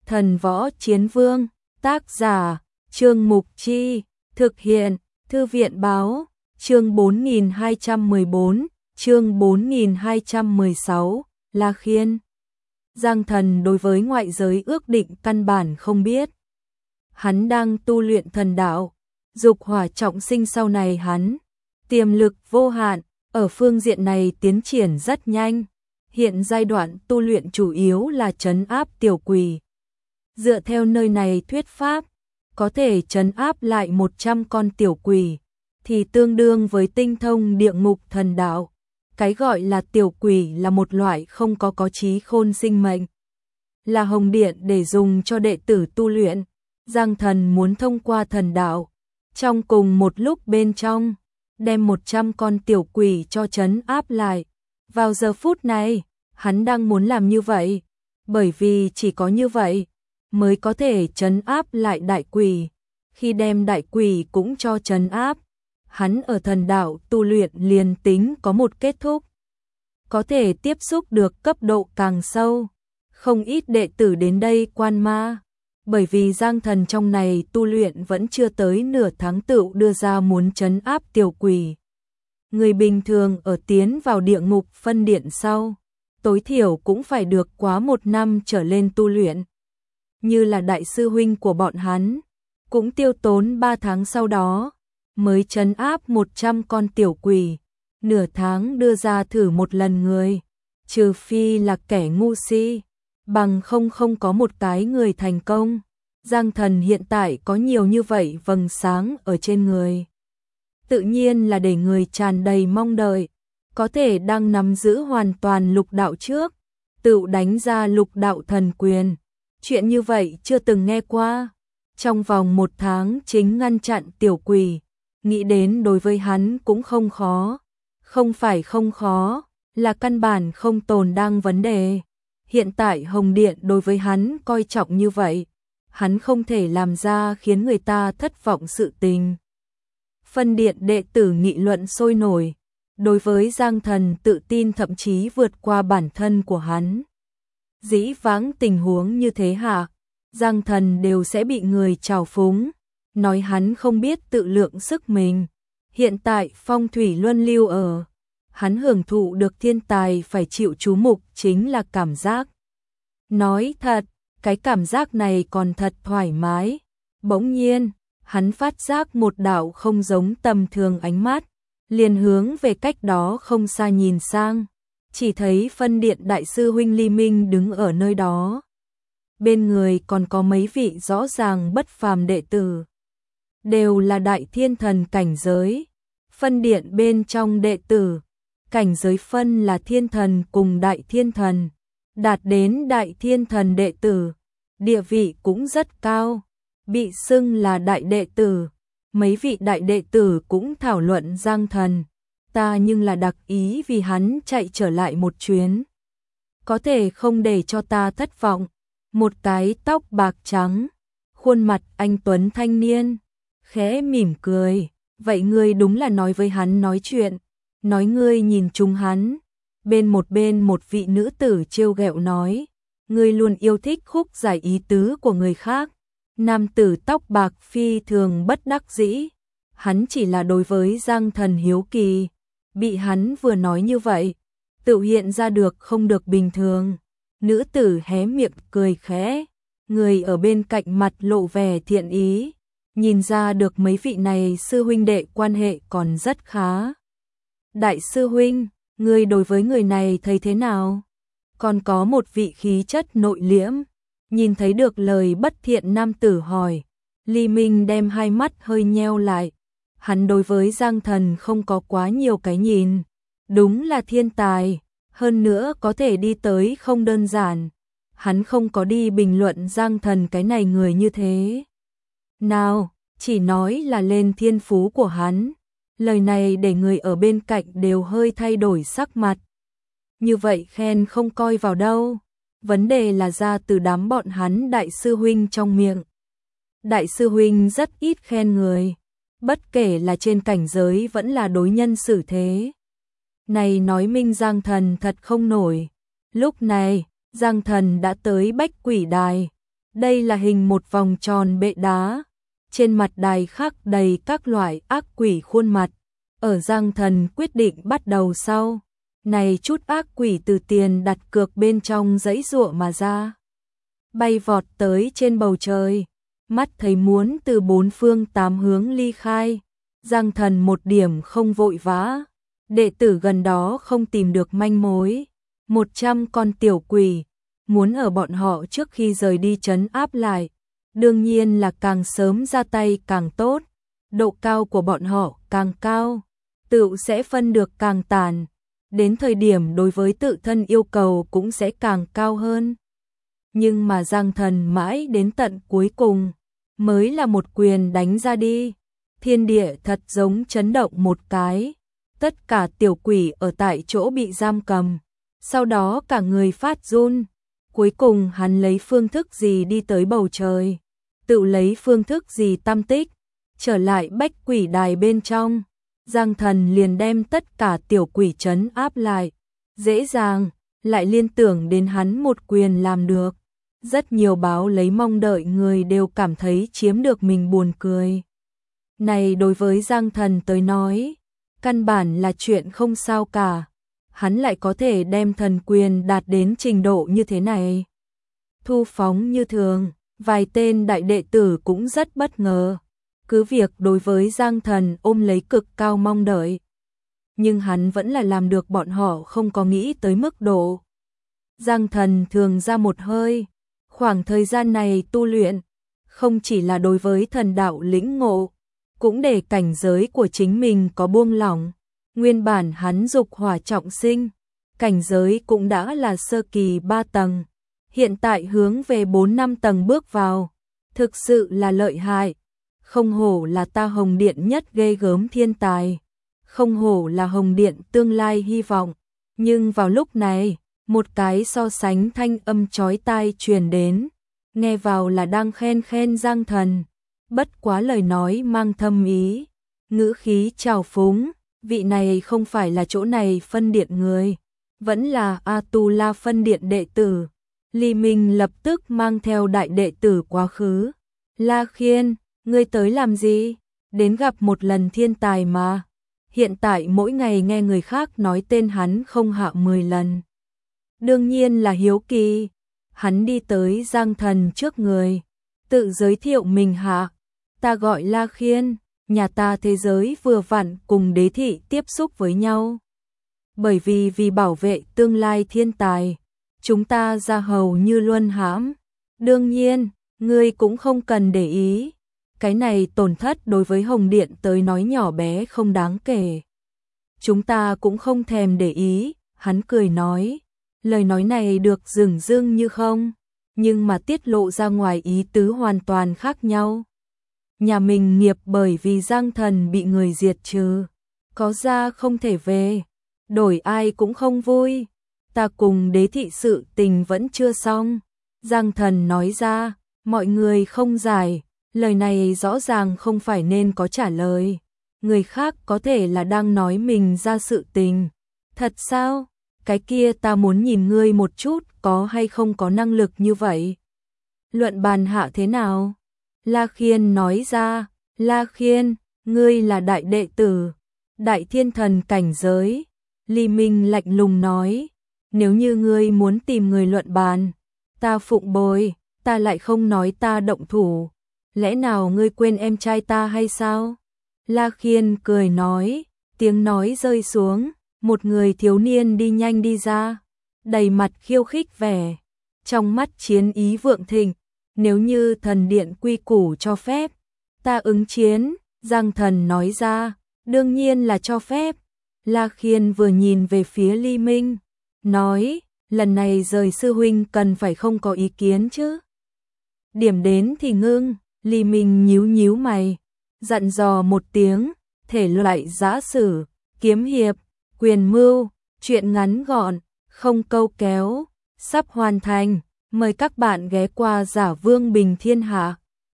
Thần Võ Chiến Vương, tác giả, Trương Mục Chi, thực hiện, Thư viện Báo, chương 4214, chương 4216, La Khiên. Giang Thần đối với ngoại giới ước định căn bản không biết. Hắn đang tu luyện thần đạo, dục hỏa trọng sinh sau này hắn, tiềm lực vô hạn, ở phương diện này tiến triển rất nhanh. Hiện giai đoạn tu luyện chủ yếu là trấn áp tiểu quỷ. Dựa theo nơi này thuyết pháp, có thể trấn áp lại 100 con tiểu quỷ, thì tương đương với tinh thông địa ngục thần đạo. Cái gọi là tiểu quỷ là một loại không có trí khôn sinh mệnh, là hồng điện để dùng cho đệ tử tu luyện. Giang Thần muốn thông qua thần đạo, trong cùng một lúc bên trong, đem 100 con tiểu quỷ cho trấn áp lại. Vào giờ phút này, hắn đang muốn làm như vậy, bởi vì chỉ có như vậy mới có thể trấn áp lại đại quỷ. Khi đem đại quỷ cũng cho trấn áp, hắn ở thần đạo tu luyện liền tính có một kết thúc, có thể tiếp xúc được cấp độ càng sâu. Không ít đệ tử đến đây quan ma, bởi vì Giang Thần trong này tu luyện vẫn chưa tới nửa tháng tựu đưa ra muốn trấn áp tiểu quỷ. Người bình thường ở tiến vào địa ngục phân điện sau, tối thiểu cũng phải được quá 1 năm trở lên tu luyện. Như là đại sư huynh của bọn hắn, cũng tiêu tốn 3 tháng sau đó, mới trấn áp 100 con tiểu quỷ, nửa tháng đưa ra thử một lần người, trừ phi là kẻ ngu si, bằng không có một cái người thành công. Giang Thần hiện tại có nhiều như vậy vầng sáng ở trên người, tự nhiên là để người tràn đầy mong đợi, có thể đang nắm giữ hoàn toàn lục đạo trước, tự đánh ra lục đạo thần quyền. Chuyện như vậy chưa từng nghe qua. Trong vòng 1 tháng chính ngăn chặn tiểu quỷ, nghĩ đến đối với hắn cũng không khó. Không phải không khó, là căn bản không tồn đang vấn đề. Hiện tại Hồng Điện đối với hắn coi trọng như vậy, hắn không thể làm ra khiến người ta thất vọng sự tình. Phân điện đệ tử nghị luận sôi nổi, đối với Giang Thần tự tin thậm chí vượt qua bản thân của hắn. Dĩ vãng tình huống như thế hạ, Giang Thần đều sẽ bị người trào phúng, nói hắn không biết tự lượng sức mình. Hiện tại phong thủy luân lưu ở, hắn hưởng thụ được thiên tài phải chịu chú mục chính là cảm giác. Nói thật, cái cảm giác này còn thật thoải mái. Bỗng nhiên, hắn phát giác một đạo không giống tầm thường ánh mắt, liền hướng về cách đó không xa nhìn sang, chỉ thấy phân điện đại sư huynh Ly Minh đứng ở nơi đó. Bên người còn có mấy vị rõ ràng bất phàm đệ tử, đều là đại thiên thần cảnh giới. Phân điện bên trong đệ tử, cảnh giới phân là thiên thần cùng đại thiên thần, đạt đến đại thiên thần đệ tử, địa vị cũng rất cao, bị xưng là đại đệ tử. Mấy vị đại đệ tử cũng thảo luận Giang Thần, ta nhưng là đặc ý vì hắn chạy trở lại một chuyến, có thể không để cho ta thất vọng. Một cái tóc bạc trắng, khuôn mặt anh tuấn thanh niên, khẽ mỉm cười, vậy ngươi đúng là nói với hắn nói chuyện, nói ngươi nhìn trúng hắn. Bên một vị nữ tử trêu ghẹo nói, ngươi luôn yêu thích khúc giải ý tứ của người khác. Nam tử tóc bạc phi thường bất đắc dĩ, hắn chỉ là đối với Giang Thần hiếu kỳ, bị hắn vừa nói như vậy, tự hiện ra được không được bình thường. Nữ tử hé miệng cười khẽ, người ở bên cạnh mặt lộ vẻ thiện ý, nhìn ra được mấy vị này sư huynh đệ quan hệ còn rất khá. Đại sư huynh, người đối với người này thấy thế nào? Còn có một vị khí chất nội liễm, nhìn thấy được lời bất thiện nam tử hỏi, Ly Minh đem hai mắt hơi nheo lại. Hắn đối với Giang Thần không có quá nhiều cái nhìn, đúng là thiên tài, hơn nữa có thể đi tới không đơn giản. Hắn không có đi bình luận Giang Thần cái này người như thế nào, chỉ nói là lên thiên phú của hắn. Lời này để người ở bên cạnh đều hơi thay đổi sắc mặt. Như vậy khen không coi vào đâu, vấn đề là ra từ đám bọn hắn đại sư huynh trong miệng. Đại sư huynh rất ít khen người, bất kể là trên cảnh giới vẫn là đối nhân xử thế. Này nói minh Giang Thần thật không nổi. Lúc này, Giang Thần đã tới Bách Quỷ Đài, Đây là hình một vòng tròn bệ đá, trên mặt đài khắc đầy các loại ác quỷ khuôn mặt. Ở Giang Thần quyết định bắt đầu sau này, chút ác quỷ từ tiền đặt cược bên trong giãy giụa mà ra, bay vọt tới trên bầu trời, mắt thấy muốn từ bốn phương tám hướng ly khai. Giang Thần một điểm không vội vã, đệ tử gần đó không tìm được manh mối, 100 con tiểu quỷ, muốn ở bọn họ trước khi rời đi trấn áp lại, đương nhiên là càng sớm ra tay càng tốt, độ cao của bọn họ càng cao, tựu sẽ phân được càng tàn, đến thời điểm đối với tự thân yêu cầu cũng sẽ càng cao hơn. Nhưng mà Giang Thần mãi đến tận cuối cùng, mới là một quyền đánh ra đi, thiên địa thật giống chấn động một cái, tất cả tiểu quỷ ở tại chỗ bị giam cầm, sau đó cả người phát run. Cuối cùng hắn lấy phương thức gì đi tới bầu trời, tự lấy phương thức gì tam tích, trở lại bách quỷ đài bên trong. Giang Thần liền đem tất cả tiểu quỷ trấn áp lại, dễ dàng, lại liên tưởng đến hắn một quyền làm được. Rất nhiều báo lấy mong đợi người đều cảm thấy chiếm được mình buồn cười. Này đối với Giang Thần tới nói, căn bản là chuyện không sao cả. Hắn lại có thể đem thần quyền đạt đến trình độ như thế này. Thu phóng như thường, vài tên đại đệ tử cũng rất bất ngờ. Cứ việc đối với Giang Thần ôm lấy cực cao mong đợi, nhưng hắn vẫn là làm được bọn họ không có nghĩ tới mức độ. Giang Thần thường ra một hơi, khoảng thời gian này tu luyện, không chỉ là đối với thần đạo lĩnh ngộ, cũng để cảnh giới của chính mình có buông lỏng. Nguyên bản hắn dục hỏa trọng sinh, cảnh giới cũng đã là sơ kỳ 3 tầng, hiện tại hướng về 4-5 tầng bước vào, thực sự là lợi hại. Không hổ là ta Hồng Điện nhất ghê gớm thiên tài, không hổ là Hồng Điện tương lai hy vọng. Nhưng vào lúc này, một cái so sánh thanh âm chói tai truyền đến, nghe vào là đang khen Giang Thần, bất quá lời nói mang thâm ý, ngữ khí trào phúng. Vị này không phải là chỗ này phân điện người, vẫn là A-tu-la phân điện đệ tử. Lý Minh lập tức mang theo đại đệ tử quá khứ. La Khiên, ngươi tới làm gì? Đến gặp một lần thiên tài mà. Hiện tại mỗi ngày nghe người khác nói tên hắn không hạ 10 lần. Đương nhiên là hiếu kỳ. Hắn đi tới Giang Thần trước người, tự giới thiệu mình hạ. Ta gọi La Khiên. Nhà ta thế giới vừa vặn cùng đế thị tiếp xúc với nhau. Bởi vì bảo vệ tương lai thiên tài, chúng ta ra hầu như luân hãm. Đương nhiên, ngươi cũng không cần để ý. Cái này tổn thất đối với Hồng Điện tới nói nhỏ bé không đáng kể. Chúng ta cũng không thèm để ý, hắn cười nói. Lời nói này được dửng dưng như không, nhưng mà tiết lộ ra ngoài ý tứ hoàn toàn khác nhau. Nhà mình nghiệp bởi vì Giang Thần bị người diệt trừ, có ra không thể về, đổi ai cũng không vui. Ta cùng đế thị sự tình vẫn chưa xong. Giang Thần nói ra, mọi người không giải, lời này rõ ràng không phải nên có trả lời. Người khác có thể là đang nói mình ra sự tình. Thật sao? Cái kia ta muốn nhìn ngươi một chút có hay không có năng lực như vậy. Luận bàn hạ thế nào? La Khiên nói ra, La Khiên, ngươi là đại đệ tử, đại thiên thần cảnh giới. Lý Minh lạnh lùng nói, nếu như ngươi muốn tìm người luận bàn, ta phụng bồi, ta lại không nói ta động thủ. Lẽ nào ngươi quên em trai ta hay sao? La Khiên cười nói, tiếng nói rơi xuống, một người thiếu niên đi nhanh đi ra, đầy mặt khiêu khích vẻ, trong mắt chiến ý vượng thịnh. Nếu như thần điện quy củ cho phép, ta ứng chiến. Giang Thần nói ra, đương nhiên là cho phép. La Khiên vừa nhìn về phía Lý Minh, nói, lần này rời sư huynh cần phải không có ý kiến chứ. Điểm đến thì ngưng, Lý Minh nhíu mày, dặn dò một tiếng, thể loại giã sử, kiếm hiệp, quyền mưu, chuyện ngắn gọn, không câu kéo, sắp hoàn thành. Mời các bạn ghé qua Giả Vương Bình Thiên Hạ.